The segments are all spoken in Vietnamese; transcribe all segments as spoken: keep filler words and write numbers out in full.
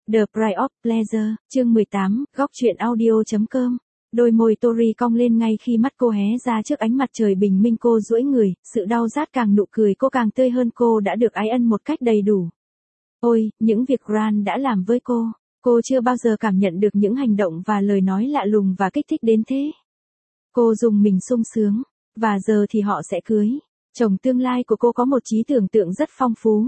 The Price of Pleasure, chương mười tám, góc truyện audio.com. Đôi môi Tori cong lên ngay khi mắt cô hé ra trước ánh mặt trời bình minh. Cô duỗi người, sự đau rát càng nụ cười cô càng tươi hơn. Cô đã được ái ân một cách đầy đủ. Ôi, những việc Grant đã làm với cô. Cô chưa bao giờ cảm nhận được những hành động và lời nói lạ lùng và kích thích đến thế. Cô dùng mình sung sướng. Và giờ thì họ sẽ cưới. Chồng tương lai của cô có một trí tưởng tượng rất phong phú.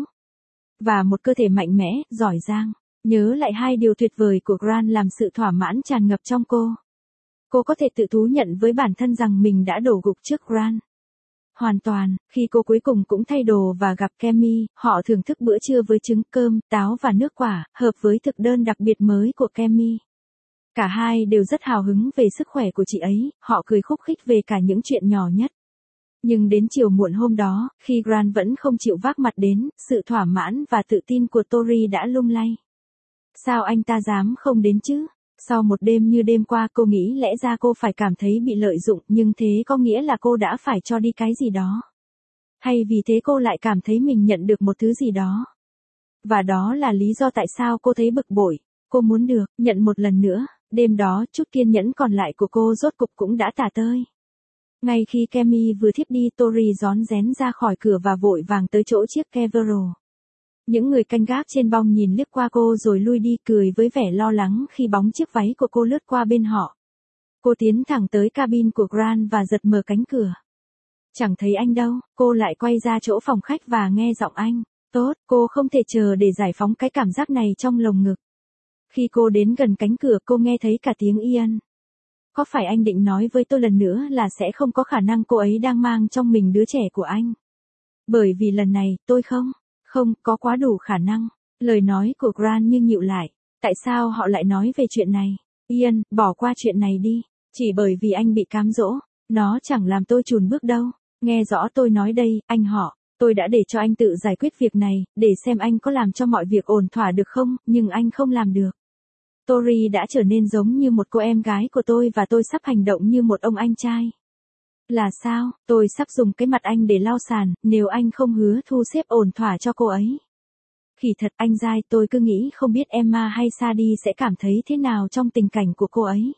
Và một cơ thể mạnh mẽ, giỏi giang. Nhớ lại hai điều tuyệt vời của Grant làm sự thỏa mãn tràn ngập trong cô. Cô có thể tự thú nhận với bản thân rằng mình đã đổ gục trước Grant. Hoàn toàn, khi cô cuối cùng cũng thay đồ và gặp Kemi, họ thưởng thức bữa trưa với trứng, cơm, táo và nước quả, hợp với thực đơn đặc biệt mới của Kemi. Cả hai đều rất hào hứng về sức khỏe của chị ấy, họ cười khúc khích về cả những chuyện nhỏ nhất. Nhưng đến chiều muộn hôm đó, khi Grant vẫn không chịu vác mặt đến, sự thỏa mãn và tự tin của Tori đã lung lay. Sao anh ta dám không đến chứ? Sau một đêm như đêm qua, cô nghĩ lẽ ra cô phải cảm thấy bị lợi dụng, nhưng thế có nghĩa là cô đã phải cho đi cái gì đó. Hay vì thế cô lại cảm thấy mình nhận được một thứ gì đó. Và đó là lý do tại sao cô thấy bực bội. Cô muốn được, nhận một lần nữa. Đêm đó, chút kiên nhẫn còn lại của cô rốt cục cũng đã tả tơi. Ngay khi Kemi vừa thiếp đi, Tori rón rén ra khỏi cửa và vội vàng tới chỗ chiếc Chevrolet. Những người canh gác trên bong nhìn liếc qua cô rồi lui đi, cười với vẻ lo lắng khi bóng chiếc váy của cô lướt qua bên họ. Cô tiến thẳng tới cabin của Grant và giật mở cánh cửa. Chẳng thấy anh đâu, cô lại quay ra chỗ phòng khách và nghe giọng anh. Tốt, cô không thể chờ để giải phóng cái cảm giác này trong lồng ngực. Khi cô đến gần cánh cửa, cô nghe thấy cả tiếng Ian. Có phải anh định nói với tôi lần nữa là sẽ không có khả năng cô ấy đang mang trong mình đứa trẻ của anh? Bởi vì lần này, tôi không. Không, có quá đủ khả năng. Lời nói của Grant như nhịu lại. Tại sao họ lại nói về chuyện này? Ian, bỏ qua chuyện này đi. Chỉ bởi vì anh bị cám dỗ. Nó chẳng làm tôi chùn bước đâu. Nghe rõ tôi nói đây, anh họ. Tôi đã để cho anh tự giải quyết việc này, để xem anh có làm cho mọi việc ổn thỏa được không, nhưng anh không làm được. Tori đã trở nên giống như một cô em gái của tôi và tôi sắp hành động như một ông anh trai. Là sao, tôi sắp dùng cái mặt anh để lau sàn, nếu anh không hứa thu xếp ổn thỏa cho cô ấy. Khỉ thật anh dai, tôi cứ nghĩ không biết Emma hay Sadie sẽ cảm thấy thế nào trong tình cảnh của cô ấy.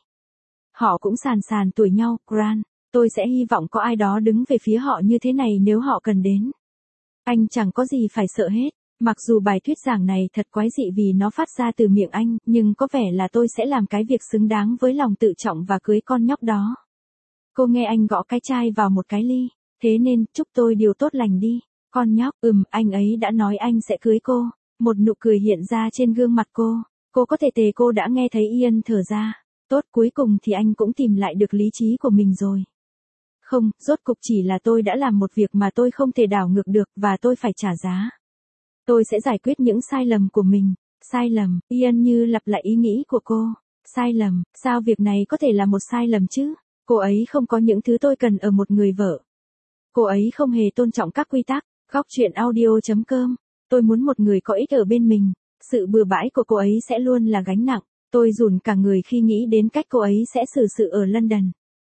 Họ cũng sàn sàn tuổi nhau, Grant. Tôi sẽ hy vọng có ai đó đứng về phía họ như thế này nếu họ cần đến. Anh chẳng có gì phải sợ hết. Mặc dù bài thuyết giảng này thật quái dị vì nó phát ra từ miệng anh, nhưng có vẻ là tôi sẽ làm cái việc xứng đáng với lòng tự trọng và cưới con nhóc đó. Cô nghe anh gõ cái chai vào một cái ly, thế nên, chúc tôi điều tốt lành đi. Con nhóc, ừm, anh ấy đã nói anh sẽ cưới cô. Một nụ cười hiện ra trên gương mặt cô. Cô có thể tề cô đã nghe thấy Ian thở ra. Tốt, cuối cùng thì anh cũng tìm lại được lý trí của mình rồi. Không, rốt cục chỉ là tôi đã làm một việc mà tôi không thể đảo ngược được và tôi phải trả giá. Tôi sẽ giải quyết những sai lầm của mình. Sai lầm, Ian như lặp lại ý nghĩ của cô. Sai lầm, sao việc này có thể là một sai lầm chứ? Cô ấy không có những thứ tôi cần ở một người vợ. Cô ấy không hề tôn trọng các quy tắc. Góc truyện audio.com. Tôi muốn một người có ích ở bên mình. Sự bừa bãi của cô ấy sẽ luôn là gánh nặng. Tôi run cả người khi nghĩ đến cách cô ấy sẽ xử sự ở London.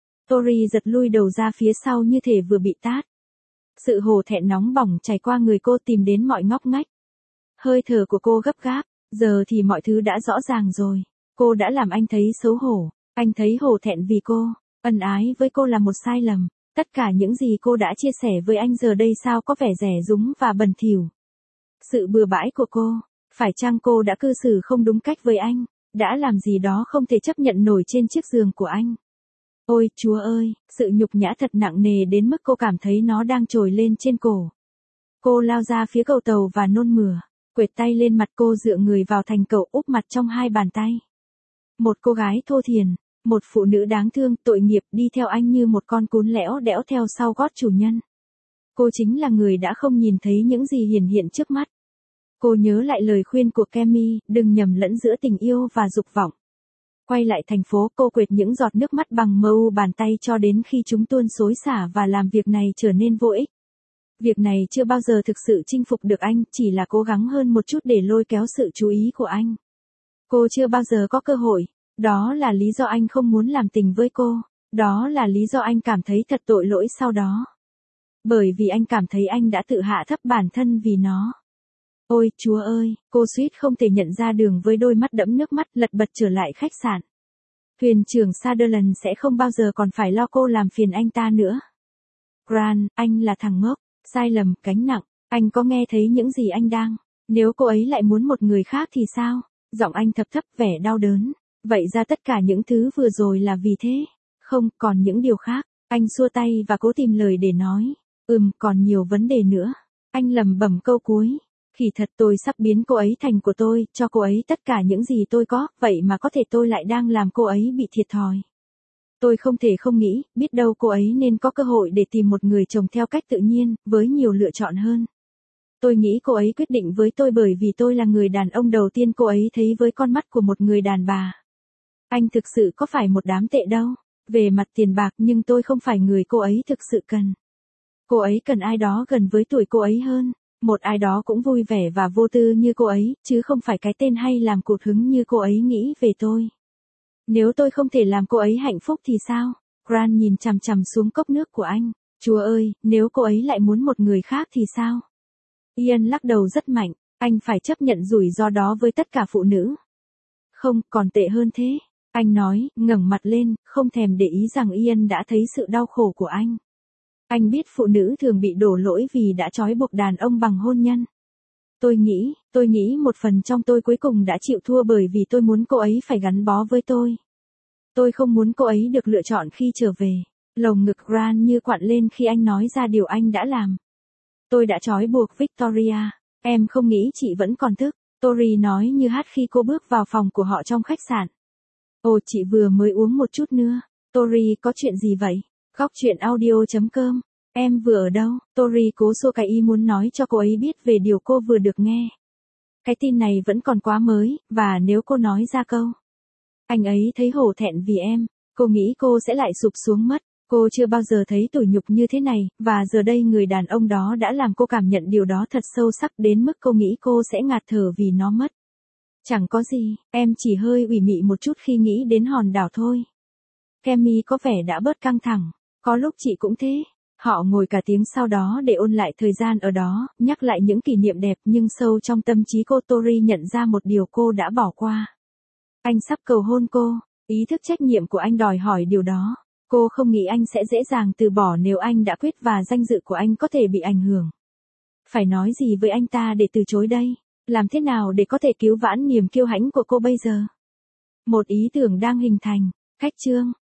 Tori giật lui đầu ra phía sau như thể vừa bị tát. Sự hổ thẹn nóng bỏng chảy qua người cô tìm đến mọi ngóc ngách. Hơi thở của cô gấp gáp. Giờ thì mọi thứ đã rõ ràng rồi. Cô đã làm anh thấy xấu hổ. Anh thấy hổ thẹn vì cô. Ân ái với cô là một sai lầm. Tất cả những gì cô đã chia sẻ với anh giờ đây sao có vẻ rẻ rúng và bẩn thỉu. Sự bừa bãi của cô. Phải chăng cô đã cư xử không đúng cách với anh? Đã làm gì đó không thể chấp nhận nổi trên chiếc giường của anh? Ôi, Chúa ơi, sự nhục nhã thật nặng nề đến mức cô cảm thấy nó đang trồi lên trên cổ. Cô lao ra phía cầu tàu và nôn mửa. Quệt tay lên mặt cô dựa người vào thành cầu úp mặt trong hai bàn tay. Một cô gái thô thiển. Một phụ nữ đáng thương, tội nghiệp đi theo anh như một con cún lẽo đẽo theo sau gót chủ nhân. Cô chính là người đã không nhìn thấy những gì hiển hiện trước mắt. Cô nhớ lại lời khuyên của Kemi, đừng nhầm lẫn giữa tình yêu và dục vọng. Quay lại thành phố, cô quệt những giọt nước mắt bằng mu bàn tay cho đến khi chúng tuôn xối xả và làm việc này trở nên vô ích. Việc này chưa bao giờ thực sự chinh phục được anh, chỉ là cố gắng hơn một chút để lôi kéo sự chú ý của anh. Cô chưa bao giờ có cơ hội. Đó là lý do anh không muốn làm tình với cô. Đó là lý do anh cảm thấy thật tội lỗi sau đó. Bởi vì anh cảm thấy anh đã tự hạ thấp bản thân vì nó. Ôi, Chúa ơi, cô suýt không thể nhận ra đường với đôi mắt đẫm nước mắt lật bật trở lại khách sạn. Thuyền trưởng Sutherland sẽ không bao giờ còn phải lo cô làm phiền anh ta nữa. Grant, anh là thằng ngốc, sai lầm, gánh nặng, anh có nghe thấy những gì anh đang... Nếu cô ấy lại muốn một người khác thì sao? Giọng anh thấp thấp vẻ đau đớn. Vậy ra tất cả những thứ vừa rồi là vì thế? Không, còn những điều khác. Anh xua tay và cố tìm lời để nói. Ừm, còn nhiều vấn đề nữa. Anh lẩm bẩm câu cuối. Khỉ thật, tôi sắp biến cô ấy thành của tôi, cho cô ấy tất cả những gì tôi có, vậy mà có thể tôi lại đang làm cô ấy bị thiệt thòi. Tôi không thể không nghĩ, biết đâu cô ấy nên có cơ hội để tìm một người chồng theo cách tự nhiên, với nhiều lựa chọn hơn. Tôi nghĩ cô ấy quyết định với tôi bởi vì tôi là người đàn ông đầu tiên cô ấy thấy với con mắt của một người đàn bà. Anh thực sự có phải một đám tệ đâu, về mặt tiền bạc, nhưng tôi không phải người cô ấy thực sự cần. Cô ấy cần ai đó gần với tuổi cô ấy hơn, một ai đó cũng vui vẻ và vô tư như cô ấy, chứ không phải cái tên hay làm cụt hứng như cô ấy nghĩ về tôi. Nếu tôi không thể làm cô ấy hạnh phúc thì sao? Grant nhìn chằm chằm xuống cốc nước của anh. Chúa ơi, nếu cô ấy lại muốn một người khác thì sao? Ian lắc đầu rất mạnh, anh phải chấp nhận rủi ro đó với tất cả phụ nữ. Không, còn tệ hơn thế. Anh nói, ngẩng mặt lên, không thèm để ý rằng Ian đã thấy sự đau khổ của anh. Anh biết phụ nữ thường bị đổ lỗi vì đã trói buộc đàn ông bằng hôn nhân. Tôi nghĩ, tôi nghĩ một phần trong tôi cuối cùng đã chịu thua bởi vì tôi muốn cô ấy phải gắn bó với tôi. Tôi không muốn cô ấy được lựa chọn khi trở về. Lồng ngực Grant như quặn lên khi anh nói ra điều anh đã làm. Tôi đã trói buộc Victoria. Em không nghĩ chị vẫn còn thức. Tori nói như hát khi cô bước vào phòng của họ trong khách sạn. Ồ, chị vừa mới uống một chút nữa. Tori, có chuyện gì vậy? Góc chuyện audio chấm com. Em vừa ở đâu? Tori cố xua cái ý muốn nói cho cô ấy biết về điều cô vừa được nghe. Cái tin này vẫn còn quá mới, và nếu cô nói ra câu. Anh ấy thấy hổ thẹn vì em. Cô nghĩ cô sẽ lại sụp xuống mất. Cô chưa bao giờ thấy tủi nhục như thế này, và giờ đây người đàn ông đó đã làm cô cảm nhận điều đó thật sâu sắc đến mức cô nghĩ cô sẽ ngạt thở vì nó mất. Chẳng có gì, em chỉ hơi ủy mị một chút khi nghĩ đến hòn đảo thôi. Kemi có vẻ đã bớt căng thẳng, có lúc chị cũng thế. Họ ngồi cả tiếng sau đó để ôn lại thời gian ở đó, nhắc lại những kỷ niệm đẹp, nhưng sâu trong tâm trí cô Tori nhận ra một điều cô đã bỏ qua. Anh sắp cầu hôn cô, ý thức trách nhiệm của anh đòi hỏi điều đó. Cô không nghĩ anh sẽ dễ dàng từ bỏ nếu anh đã quyết và danh dự của anh có thể bị ảnh hưởng. Phải nói gì với anh ta để từ chối đây? Làm thế nào để có thể cứu vãn niềm kiêu hãnh của cô bây giờ? Một ý tưởng đang hình thành. Cách chương.